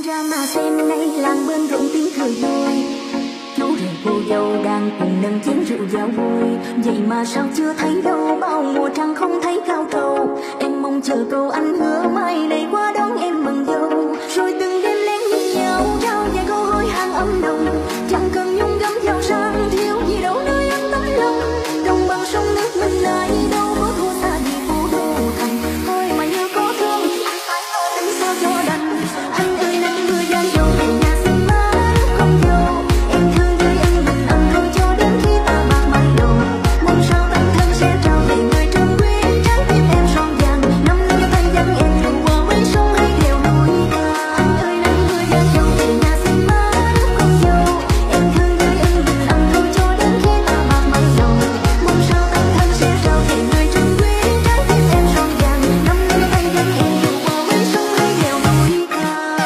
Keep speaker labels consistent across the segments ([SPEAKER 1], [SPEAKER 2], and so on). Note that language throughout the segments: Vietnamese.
[SPEAKER 1] ra mà xem nay làng bên rộn tiếng cười vui, chú rể cô dâu đang cùng nâng chén rượu giao vui. Vậy mà sao chưa thấy đâu, bao mùa trăng không thấy cao trầu. Em mong chờ câu anh hứa mai này qua đón em mừng dâu. Rồi từng đêm lén nhìn nhau trao vài câu hỏi hàng âm nồng. Chẳng cần nhung gấm giàu sang thiếu gì đâu nơi ấm tấm lòng. Đồng bằng sông nước mình này đâu có thua xa gì phố đô thành. Thôi mà như có thương thì anh phải lo tính sao cho đành. Anh ơi nắng mưa gian dầu về nhà xin má không dâu. Em thương tươi em mình âm thôi cho đến khi ta bạc mai đầu. Mong sao tân thân sẽ trao về người trân quý trái tim em son vàng. Năm năm tay dẫn em dù qua mấy sông hay đèo núi cao. Anh ơi nắng mưa gian dầu về nhà xin má không dâu. Em thương tươi em mình âm thôi cho đến khi ta bạc mai đầu. Mong sao tân thân sẽ trao về người trân quý trái tim em son vàng. Năm năm tay dẫn em dù qua mấy sông hay đèo núi cao.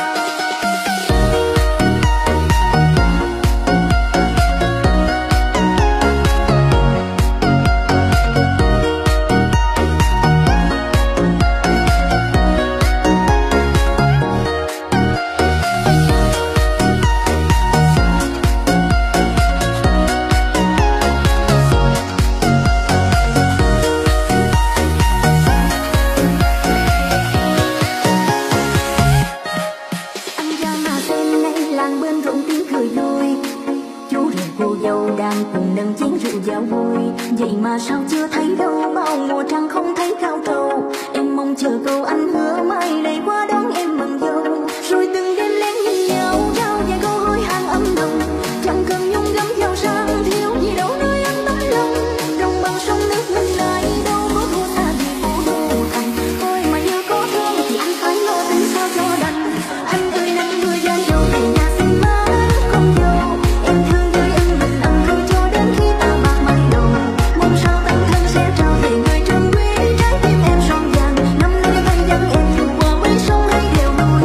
[SPEAKER 1] Anh ra mà xem nay làng bên rộn tiếng cười vui, chú rể cô dâu đang cùng nâng chén rượu giao vui. Vậy mà sao chưa thấy đâu, bao mùa trăng không thấy cao trầu. Em mong chờ câu anh hứa mai này qua đón em mừng dâu. Rồi từng đêm lén nhìn nhau trao vài câu hỏi hàng âm nồng. Chẳng cần nhung gấm giàu sang thiếu gì đâu nơi ấm tấm lòng. Đồng bằng sông nước mình này đâu có thua xa gì phố đô thành. Thôi mà như có thương thì anh phải lo tính sao cho đành. Anh ơi nắng mưa gian dầu về nhà xin má không dâu. Em thương tươi em mình âm thôi cho đến khi ta bạc mai đầu. Mong sao tân thân sẽ trao về người trân quý trái tim em son vàng. Năm năm tay dẫn em dù qua mấy sông hay đèo núi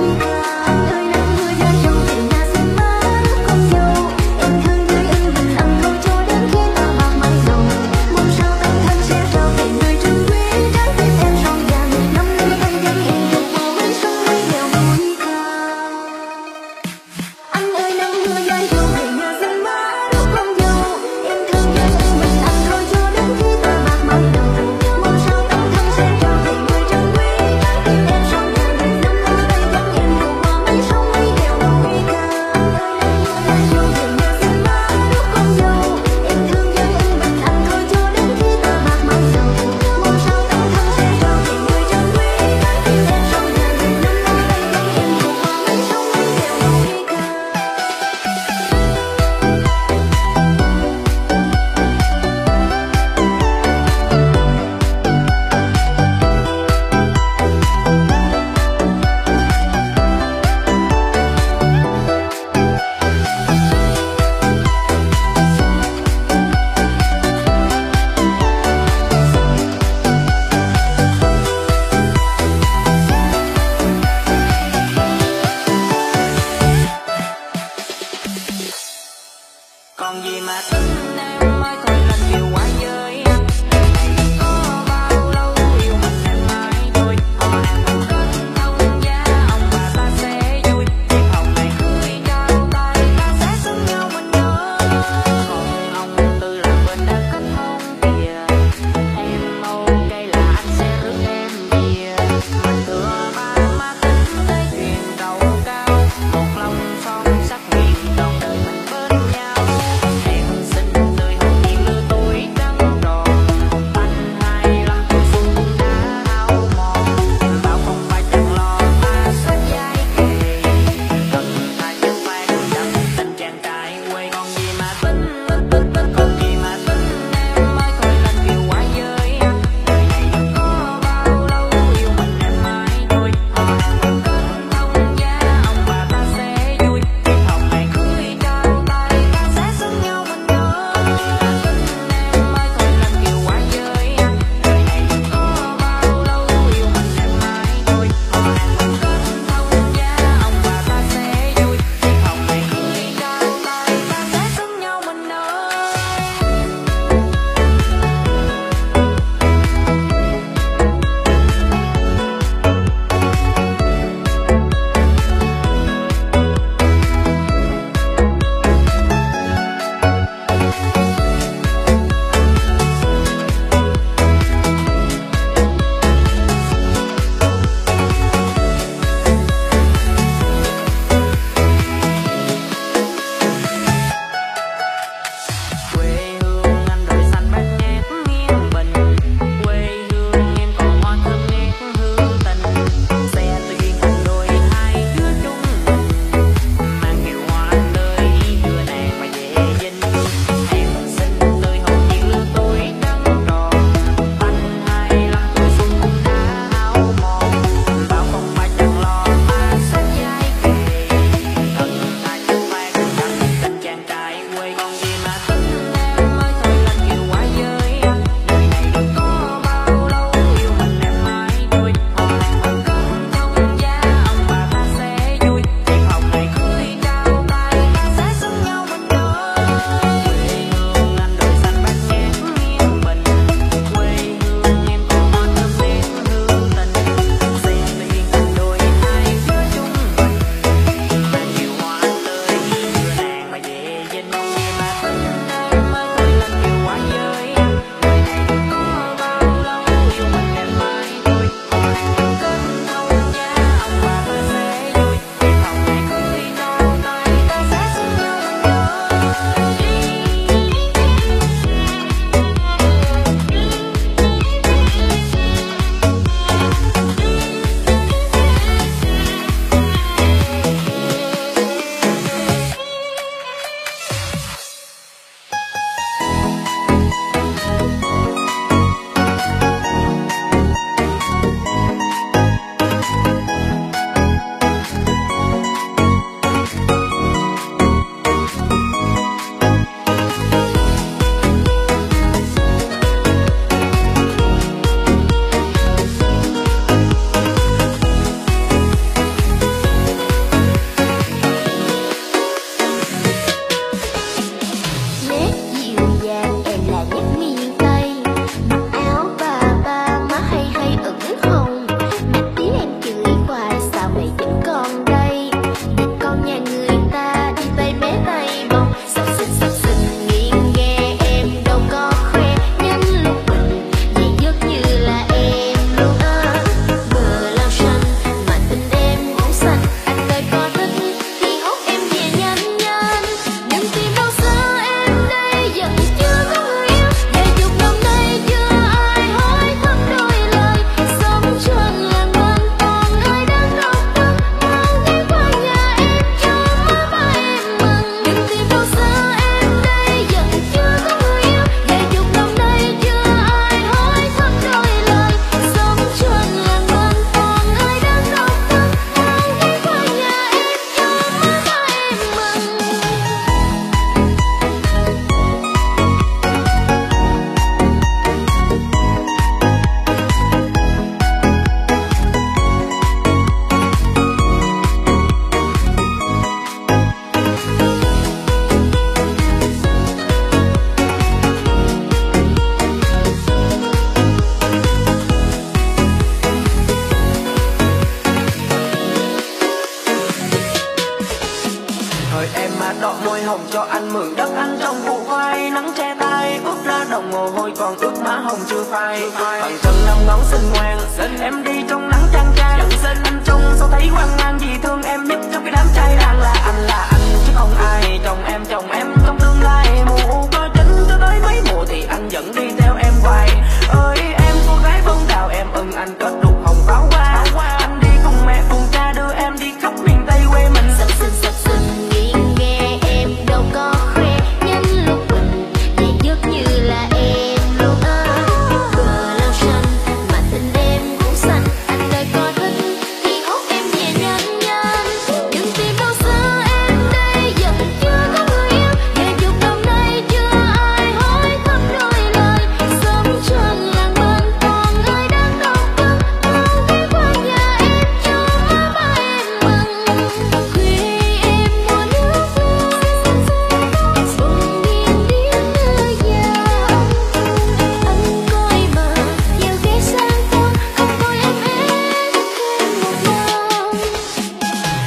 [SPEAKER 2] mời em mà đọ môi hồng cho anh mượn đất anh trong vụ vai. Nắng che tay ướt ra đồng mồ hôi còn ướt má hồng chưa phai. Bằng chân năm ngón xinh ngoan em đi trong nắng chang chang. Anh trông sao thấy hoang mang vì thương em nhất trong cái đám trai đang là anh chứ không ai. Chồng em trong tương lai mù có chính cho tới mấy mùa thì anh vẫn đi theo em hoài. Ơi em cô gái bông đào em ưng anh kết đục hồng pháo hoa. Anh đi cùng mẹ cùng cha đưa em đi khắp miền Tây quê mình.
[SPEAKER 1] Sập sình nghiêng nghe em đâu có khoe nhân lúc mình vậy dứt như là em luôn á. Biết bờ lao xanh mà tình em cũng xanh. Anh đời có thích thì hốt em về nhanh nhanh. Đừng tìm đâu xa em đây giờ chưa có người yêu. Về chục năm nay chưa ai hỏi thăm đôi lời. Sống trên làng bên còn ai đang đau cơn. Bao ghé qua nhà em cho má ba em mừng. Khuya em mua nước vui bỗng điên điên nơi nhà. Anh coi mà nhiều ghé sang con không coi em hết thêm một lần.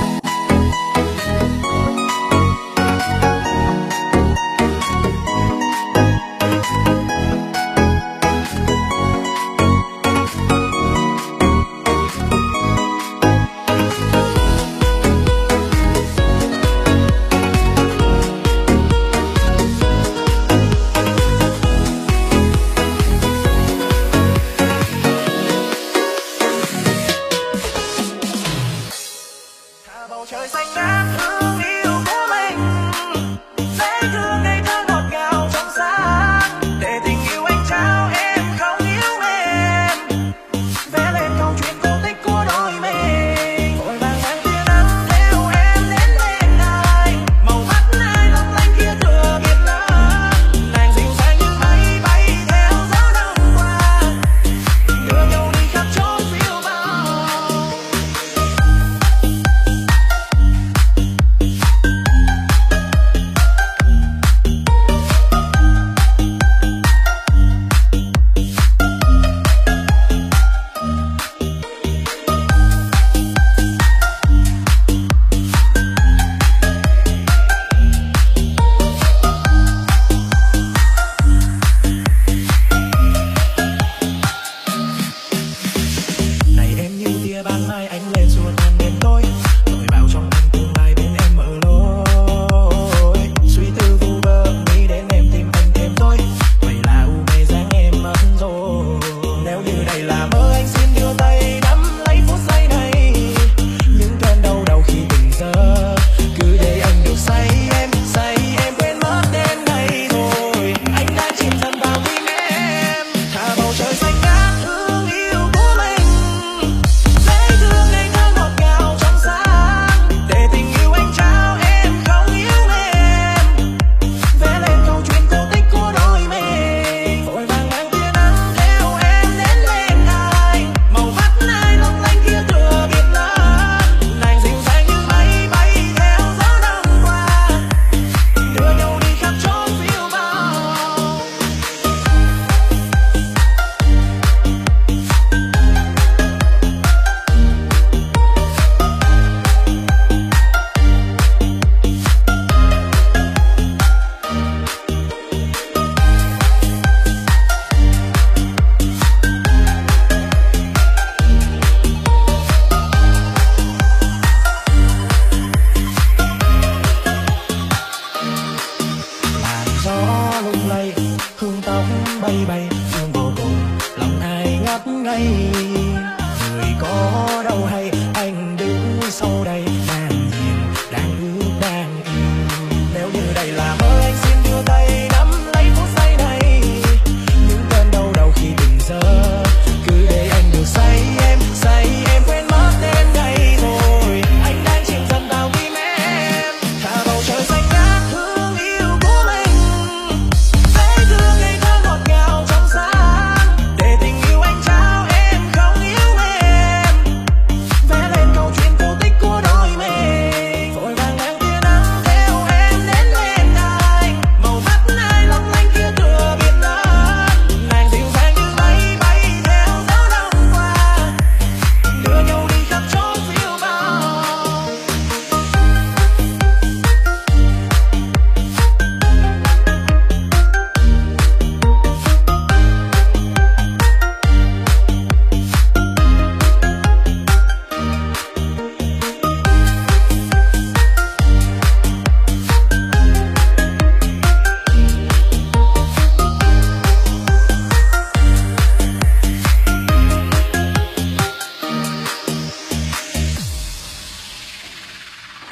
[SPEAKER 2] Thả bầu trời xanh ngát hương yêu của mình. Dễ thương ngây thơ ngọt ngào trong sáng. Để tình yêu anh trao em không yêu em. Vẽ lên câu chuyện cổ tích của đôi mình. Vội vàng mang tia nắng theo em đến bên ai. Màu mắt ai long lanh kia thừa biển lớn. Nàng dịu dàng như mây bay theo gió đông qua. Đưa nhau đi khắp chốn phiêu bão.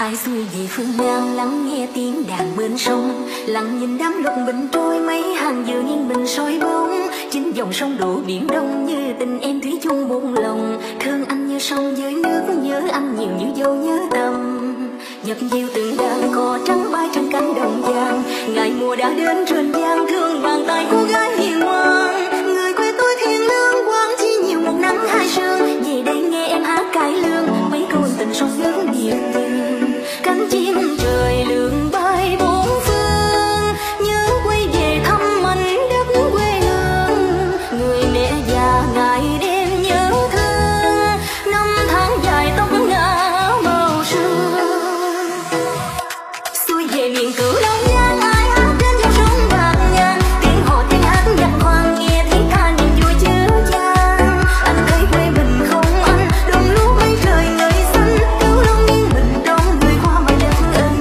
[SPEAKER 1] Ai xuôi về phương Nam lắng nghe tiếng đàn bên sông, lặng nhìn đám lục bình trôi mấy hàng dừa nghiêng bình soi bóng. Chính dòng sông đổ biển đông như tình em thủy chung buông lòng. Thương anh như sông dưới nước, nhớ anh nhiều như dâu nhớ tầm. Nhập diêu từng đàn cò trắng bay trên cánh đồng vàng, ngày mùa đã đến trên giang thương bàn tay cô gái hiền ngoan. Người quê tôi thiên lương quang chi nhiều một nắng hai sương, về đây nghe em hát cải lương mấy câu tình sông nhớ nhiều nhường. Cánh chim trời lượn bay bốn phương, nhớ quay về thăm mảnh đất quê hương. Người mẹ già ngày đêm nhớ thương, năm tháng dài tóc ngả màu sương. Xuôi về miền cửu long giang ai hát trên dòng sông bạc ngàn, tiếng hò tiếng hát nhạc hoang nghe tiếng ca niềm vui chứa chan. Anh thấy quê mình không anh đồng lúa mấy trời ngời xanh, cứu long nghiêng mình đông người qua bài đất ân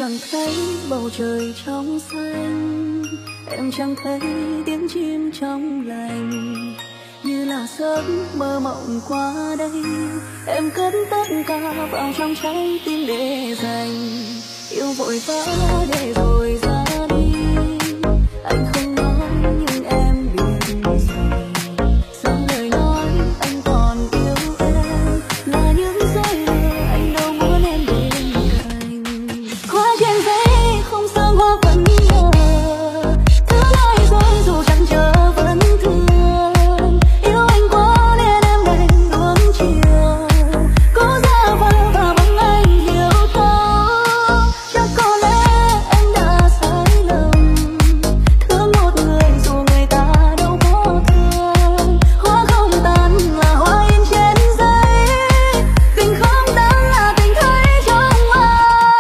[SPEAKER 1] chẳng thấy bầu trời trong xanh, em chẳng thấy tiếng chim trong lành, như là giấc mơ mộng qua đây. Em cất tất cả vào trong trái tim để dành, yêu vội vã để rồi ra đi. Anh không nói nhưng em biết rồi, sau lời nói anh còn yêu em, là những dối lừa anh đâu muốn em bên cạnh. Hoa trên giấy không sương hoa vẫn nở, thứ nói dối dù chẳng chờ vẫn thương. Yêu anh quá nên em đành nuông chiều, cố giả vờ và mong anh hiểu thấu. Chắc có lẽ em đã sai lầm, thương một người dù người ta đâu có thương. Hoa không tàn là hoa in trên giấy, tình không tàn là tình thấy trong mơ.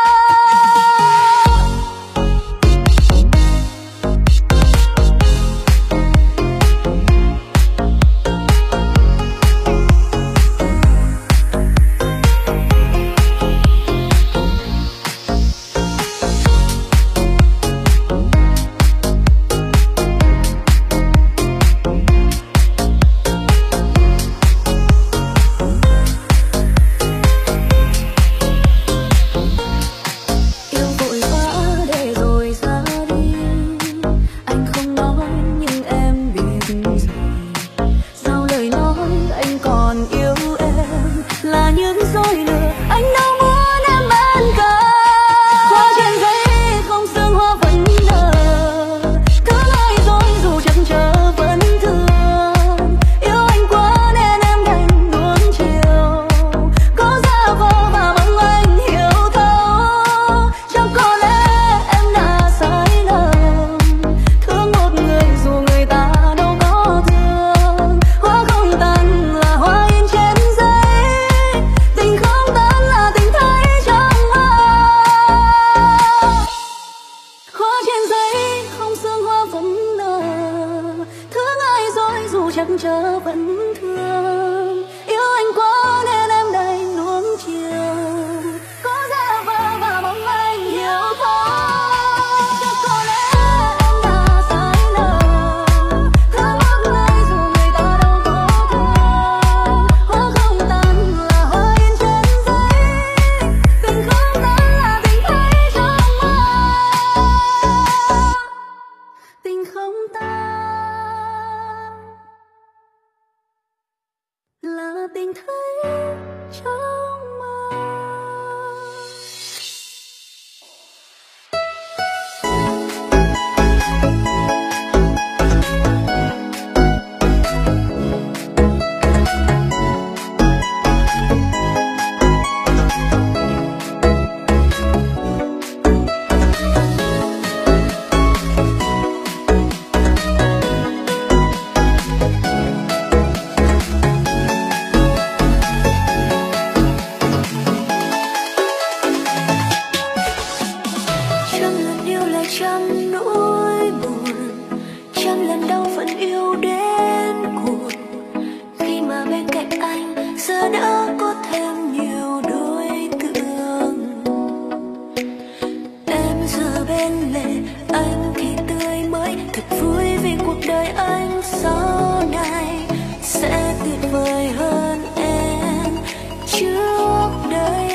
[SPEAKER 1] Yêu vội vã để rồi ra đi, anh không nói nhưng em biết rồi, sau lời nói anh còn yêu em, là những dối lừa anh đâu muốn em bên cạnh. Hoa trên giấy không sương hoa vẫn nở, thứ nói dối dù chẳng chờ vẫn thương. Yêu anh quá nên em đành nuông chiều, cố giả vờ và mong anh hiểu thấu. Chắc có lẽ em đã sai lầm, thương một người dù người ta đâu có thương. Hoa không tàn là hoa in trên giấy, tình không tàn là tình thấy trong mơ. Hoa trên giấy không sương hoa vẫn nở, thương ai dối dù chẳng chờ vẫn thương. Yêu anh quá nên em đành nuông chiều, cố giả vờ và mong anh hiểu thấu. Chắc có lẽ em đã sai lầm, thương một người dù người ta đâu có thương. Hoa không tàn là hoa in trên giấy, tình không tàn là tình thấy trong mơ. Tình không tàn là tình thấy trong mơ. Trăm lần yêu lại trăm nỗi buồn, trăm lần đau vẫn yêu đến cùng. Khi mà bên cạnh anh giờ đã có thêm nhiều đối tượng, em giờ bên lề anh thì tươi mới. Thật vui vì cuộc đời anh sau này sẽ tuyệt vời hơn em trước đây.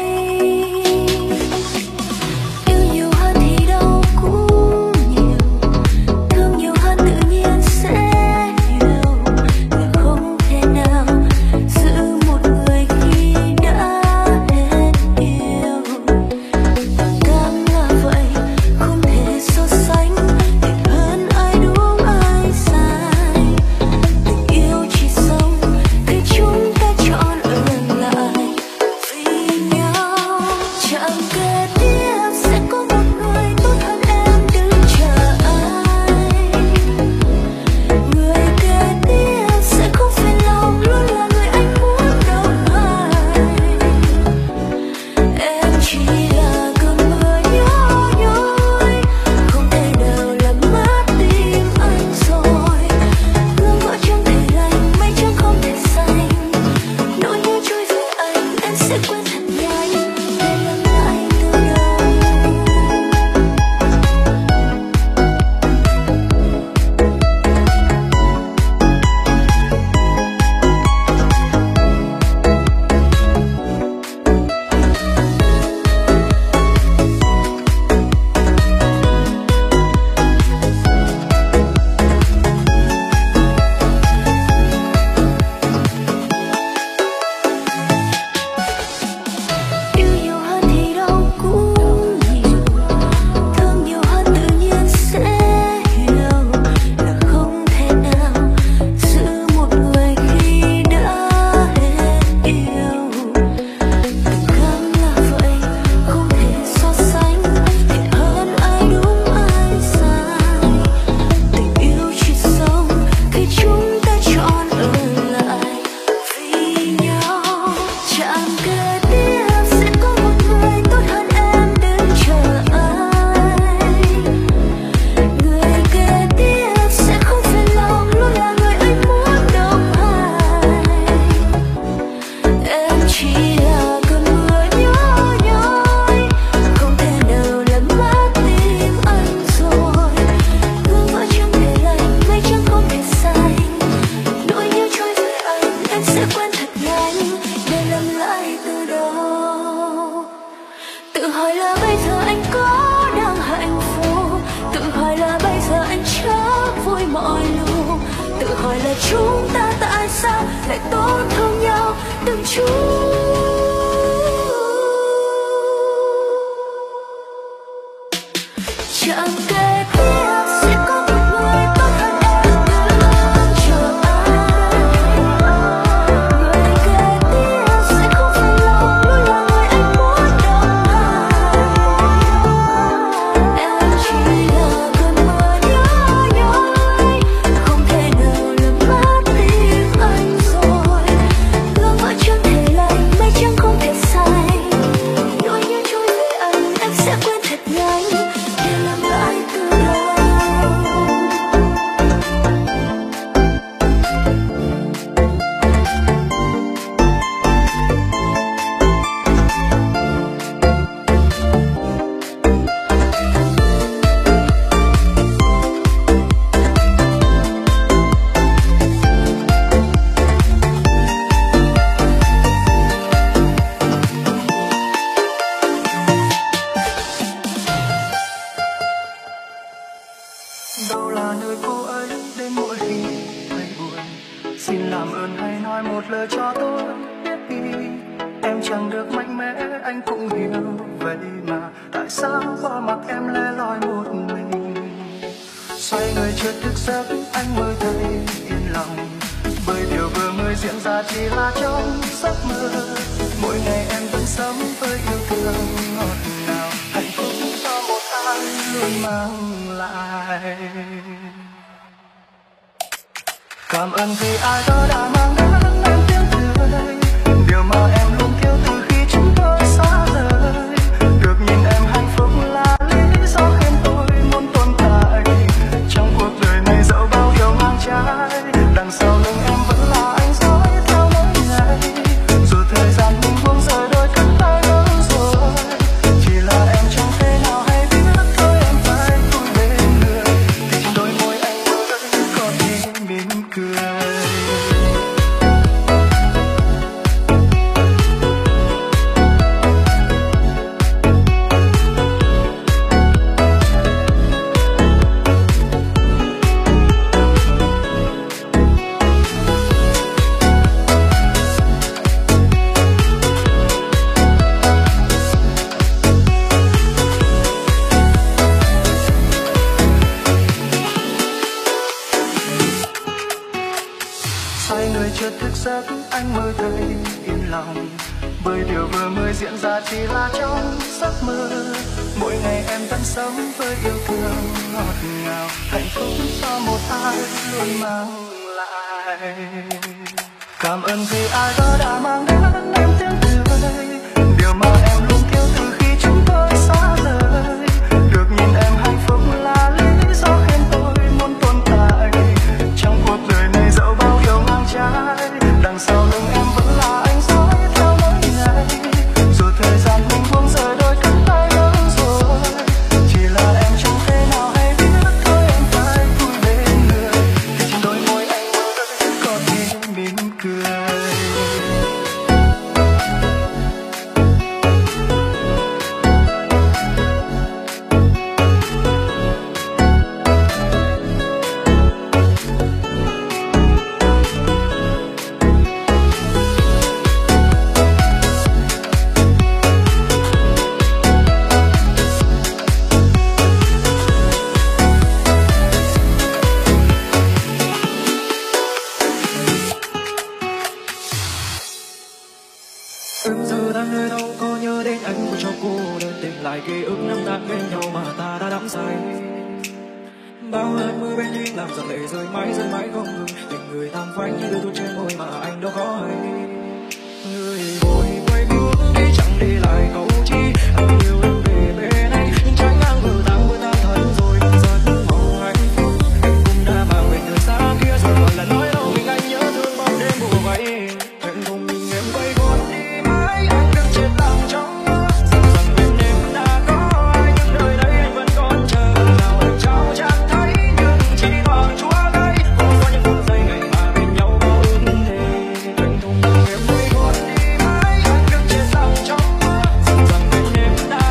[SPEAKER 1] Yêu nhiều hơn thì đâu cũng nhiều, thương nhiều hơn tự nhiên sẽ hiểu. Người không thể nào giữ một người khi đã hết yêu. Cảm là vậy không thể chúng ta tại sao lại tổn thương nhau từng chút. Chẳng kể biết sẽ có một người tốt hơn em đứng chờ anh. Người kế tiếp sẽ không phải lòng luôn là người anh muốn đồng hành. Em chỉ là cơn mưa nhớ nhói, không thể nào làm mất tim anh rồi. Gương vỡ chẳng thể lành, mây trắng không thể say. Nỗi nhớ trôi với anh, em sẽ quên thật nhanh. Để làm lại từ đầu.
[SPEAKER 2] Đâu là nơi cô ấy đến mỗi khi thấy buồn, xin làm ơn hãy nói một lời cho tôi biết đi. Em chẳng được mạnh mẽ anh cũng hiểu, vậy mà tại sao bỏ mặc em lẻ loi một mình. Xoay người chưa thức giấc anh mới thấy yên lòng, bởi điều vừa mới diễn ra chỉ là trong giấc mơ. Mỗi ngày em vẫn sống với yêu thương ngọt ngào, hạnh phúc cho một ai luôn mang lại. Cảm ơn vì ai đó đã mang đến em tiếng cười, điều mà em luôn kêu từ khi chúng tôi xa rời. Được nhìn em hạnh phúc là lý do khiến tôi muốn tồn tại trong cuộc đời này, dẫu bao điều ngang trái. Đằng sau lưng em vẫn là anh dõi theo mỗi ngày, dù thời gian mình buông rời đôi cánh tay lớn rồi. Chỉ là em chẳng thể nào hay biết thôi em phải vui bên người, thì trên đôi môi anh mới có thể mỉm cười. Xoay người chưa thức giấc anh mới thấy yên lòng, bởi điều vừa mới diễn ra chỉ là trong giấc mơ. Mỗi ngày em vẫn sống với yêu thương ngọt ngào, hạnh phúc cho một ai luôn mang lại. Cảm ơn vì ai đó đã mang đến em tiếng cười, điều mà em luôn kêu từ khi chúng tôi xa rời. Được nhìn em hạnh phúc là lý do khiến tôi muốn tồn tại trong cuộc đời này, dẫu bao điều ngang trái. Đằng sau lưng em vẫn là anh dõi theo mỗi ngày, dù thời gian mình buông rời đôi cánh tay lớn rồi. Chỉ là em chẳng thể nào hay biết thôi em phải vui bên người, thì trên đôi môi anh mới có thể mỉm cười.
[SPEAKER 3] Em giờ đang nơi đâu có nhớ đến anh của cho cô đơn, tìm lại ký ức năm tháng bên nhau mà ta đã đắm say. Bao lần mưa bên duyên làm giọt lệ rơi mãi không ngừng, tình người tàn phanh như đôi thuốc trên môi mà anh đâu có hay. Người vội quay bước đi chẳng đi lại câu chi, anh yêu em về bên anh nhưng trái ngang vừa tan thân rồi. Giấc mộng hạnh phúc anh cũng đã mang về người xa kia rồi, còn là nói đâu mình anh nhớ thương bao đêm bùa vây. Chuyện cùng mình em quay cuốn đi mãi, anh đứng chết lặng trong mơ, rằng bên em đã có ai nhưng đời đây anh vẫn còn chờ. Nào anh trao chẳng thấy nhưng chỉ toàn chúa gây, không có những phút giây ngày mà bên nhau có ước thề. Chuyện cùng mình em quay cuốn đi mãi, anh đứng chết lặng trong mơ, rằng bên em đã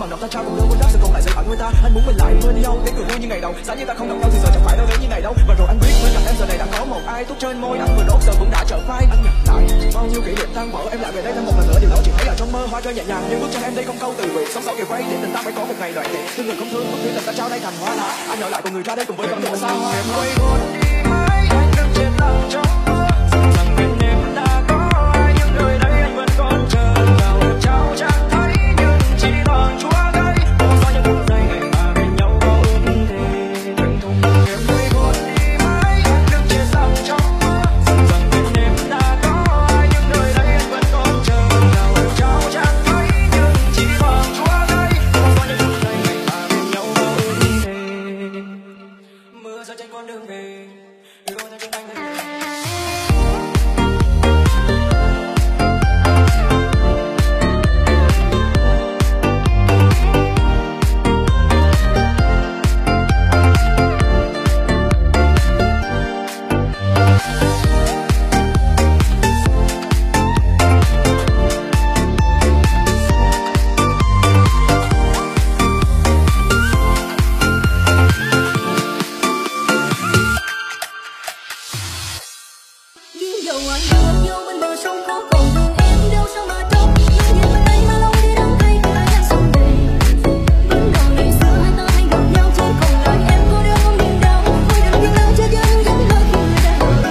[SPEAKER 3] bằng lòng ta trao cùng đôi môi đáp sự còn lại rời ở đôi ta. Anh muốn mình lại mưa đi đâu để cười vui như ngày đầu. Giá như ta không gặp nhau thì giờ chẳng phải đâu đến như ngày đâu. Và rồi anh biết bên cạnh em giờ này đã có một ai thuốc trên môi anh vừa đốt giờ cũng đã trở phai. Anh nhặt lại bao nhiêu kỷ niệm tan vỡ, em lại về đây thêm một lần nữa. Điều đó chỉ thấy ở trong mơ, hoa rơi nhẹ nhàng nhưng bước chân em đây không câu từ biệt. Sống sau kề quay để tình ta phải có một ngày đoạn tuyệt. Thương người không thương bất cứ tình ta trao đây thành hoa lá. Anh ở lại cùng người ra đây cùng với cảm giác xa hoa. Em quay buồn đi mãi anh đứng trên lặng trong mưa. Rằng bên em đã có ai nhưng nơi đây anh vẫn còn chờ. Vào em trao chẳng thấy nhưng chỉ còn chúa gây. Có sao những phút giây ngày mà bên nhau có ước thề. Em quay buồn đi mãi anh đứng trên lặng trong mưa. Rằng bên em đã có ai nhưng nơi đây anh vẫn còn chờ. Vào em trao chẳng thấy nhưng chỉ còn chúa gây. Có sao những phút giây ngày mà bên nhau có ước thề. Mưa rơi trên con đường về, đôi tay trên anh về.
[SPEAKER 1] Duyên dầu anh đưa vô bên bờ sông có còn thương em đâu sao mà trông. Nhưng về bên đây mà lâu đi đắng cay ai đang sông về. Vẫn còn ngày xưa hai ta hay gặp nhau chỉ còn lại em cô đơn không niềm đau. Thôi đừng biết đâu cho dân vẫn mơ khi người đã ở.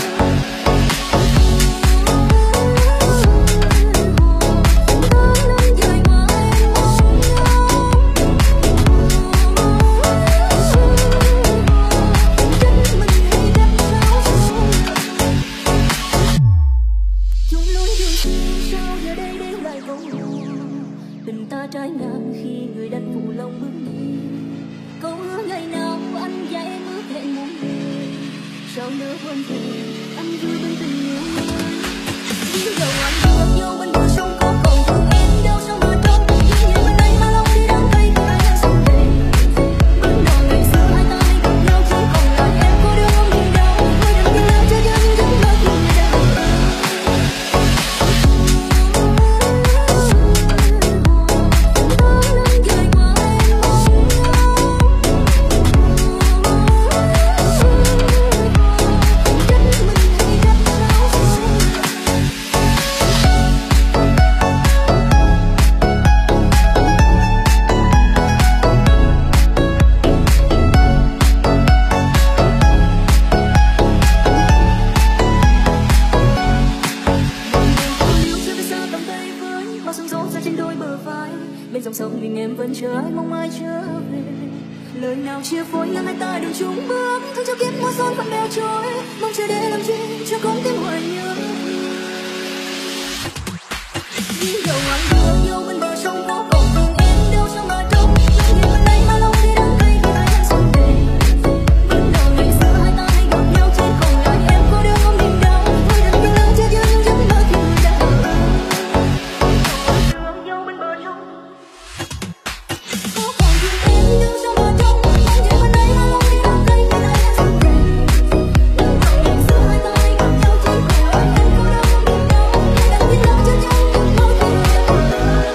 [SPEAKER 1] Tháng năm dài mà em mong nhau. Trách mình hay trách sao. Chung lối đường xưa sao giờ đây đến lại không buồn. Tình ta trái ngang khi người đánh phụ lòng bước đi. Câu hứa ngày nào anh và em ước hẹn một ngày. Sao nỡ quên thì anh đưa bên tình yêu mới. Duyên dầu anh đưa vô bên bờ sông có còn thương em đâu sao mà trông. Nhưng về bên đây mà lâu đi đắng cay ai đang sông về. Vẫn còn ngày xưa hai ta hay gặp nhau chỉ còn lại em cô đơn không niềm đau. Thôi đừng biết đâu cho dân vẫn mơ khi người đã ở. Bên dòng sông mình em vẫn chờ ai mong ai trở về. Lời nào chia phối ngăn hai ta đường chung bước. Thương cho kiếp mùa xuân vẫn đeo trôi. Mong chờ để làm chi cho con tim hoài nhớ. Duyên dầu anh đưa vô bên bờ sông có còn thương em đâu sao mà trông. Nhưng về bên đây mà lâu đi đắng cay ai đang sông về. Vẫn còn ngày xưa hai ta hay gặp nhau chỉ còn lại em cô đơn không niềm đau. Thôi đừng biết đâu cho dân vẫn mơ khi người đã ở. Đưa vô bên bờ sông có còn thương em đâu sao mà trông. Nhưng về bên đây mà lâu đi đắng cay ai đang sông về. Vẫn còn ngày xưa hai ta hay gặp nhau chỉ còn lại em cô đơn không niềm đau. Thôi đừng biết đâu cho dân vẫn mơ khi người đã ở.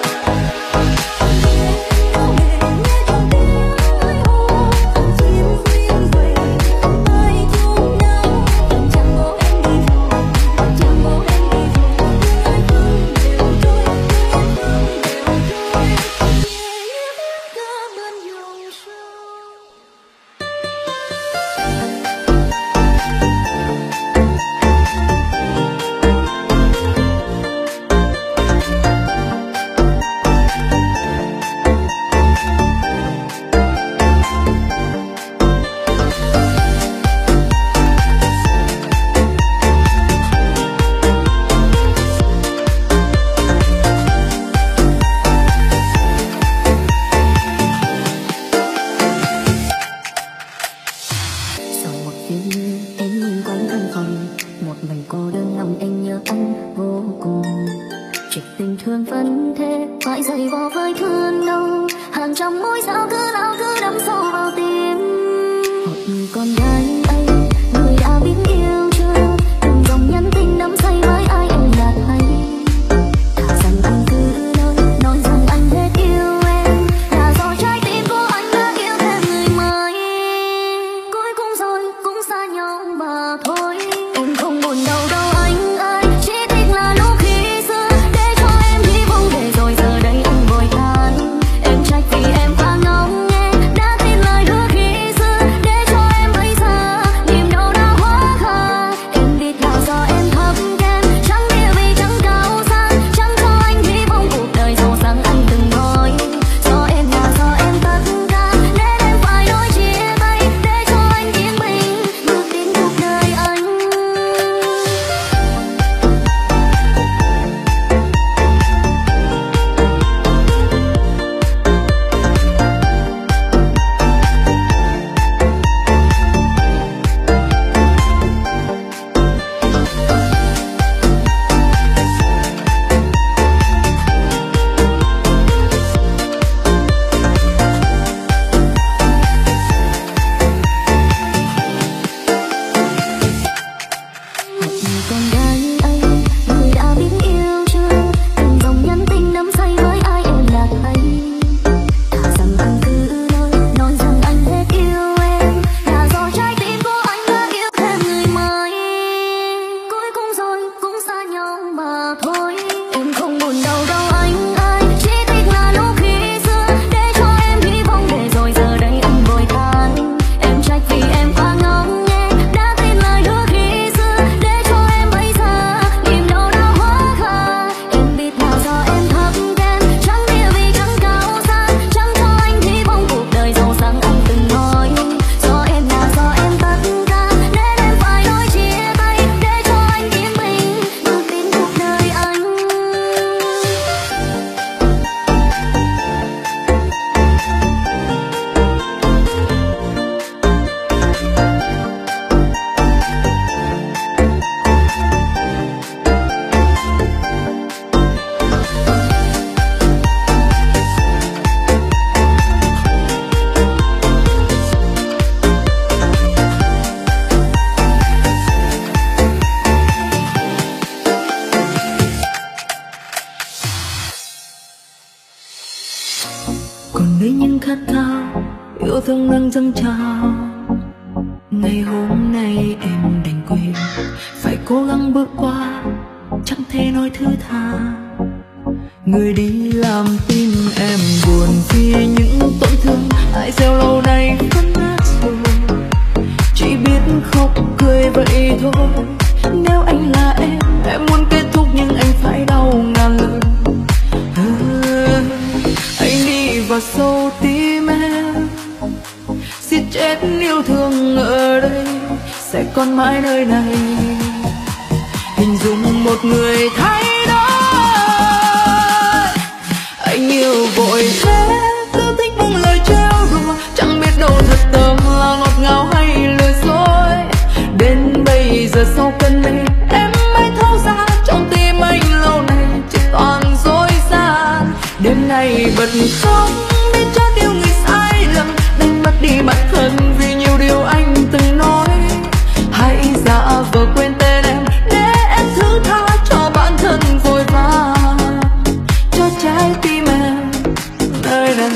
[SPEAKER 1] thương vẫn thế, phải dày vò với thương đâu. Hàng trăm mối sao cứ nào cứ đắm sâu vào tim. Một con gái ấy, người đã biết yêu chưa? Từng dòng nhắn tin đắm say với ai em đã thấy. Thà rằng anh cứ nói rằng anh hết yêu em. dâng trào. Ngày hôm nay em đành quên, phải cố gắng bước qua, chẳng thể nói thứ tha. Người đi làm tim em buồn vì những tổn thương ai gieo lâu nay vẫn nát rồi. Chỉ biết khóc cười vậy thôi. Nếu anh là em muốn kết thúc nhưng anh phải đau ngàn lần. Anh đi vào sâu tim em, giết chết yêu thương ở đây, sẽ còn mãi nơi này. Hình dung một người thay đổi, anh yêu vội thế, cứ thích buông lời trêu đùa, chẳng biết đâu thật tâm là ngọt ngào hay lừa dối. Đến bây giờ sau cơn mê em mới thấu ra, trong tim anh lâu nay chỉ toàn dối gian. Đêm nay bật khóc biết cho yêu người sai lầm, đánh mất đi bản thân vì nhiều điều anh từng nói. Hãy giả vờ quên tên em để em thứ tha cho bản thân vội vàng, cho trái tim em nơi đây.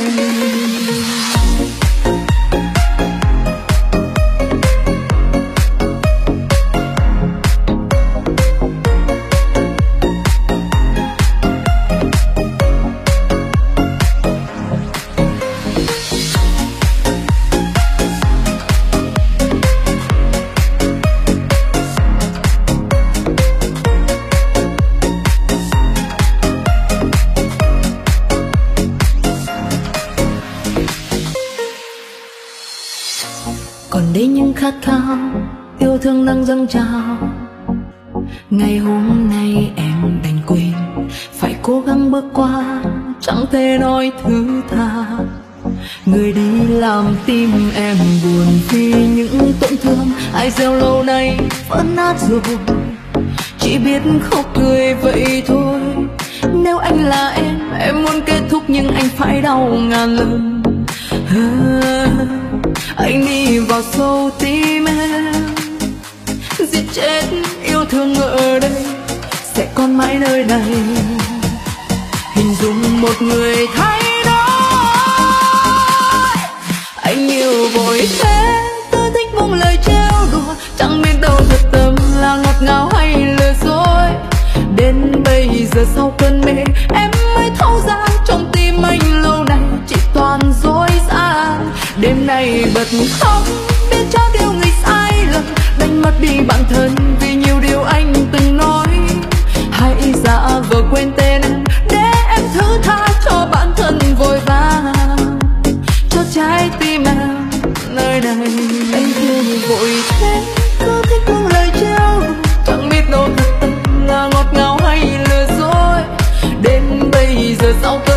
[SPEAKER 1] Còn đây những khát khao yêu thương đang dâng trào. Ngày hôm nay em đành quên, phải cố gắng bước qua, chẳng thể nói thứ tha. Người đi làm tim em buồn vì những tổn thương ai gieo lâu nay vẫn nát rồi. Chỉ biết khóc cười vậy thôi. Nếu anh là em muốn kết thúc nhưng anh phải đau ngàn lần. Anh đi vào sâu tim em, giết chết yêu thương ở đây, sẽ còn mãi nơi này. Hình dung một người thay đổi, anh yêu vội thế, cứ thích buông lời trêu đùa, chẳng biết đâu thật tâm là ngọt ngào hay lừa dối. Đến bây giờ sau cơn mê em mới thấu ra, trong tim anh lâu nay chỉ toàn dối gian. Đêm nay bật khóc biết cho điều người sai lầm, đánh mất đi bản thân vì nhiều điều anh từng nói. Hãy giả vờ quên tên em để em thứ tha cho bản thân vội vàng, cho trái tim em nơi này. Anh thương vội thế, cứ thích buông lời trêu, chẳng biết đâu thật tâm là ngọt ngào hay lừa dối. Đến bây giờ sau cơn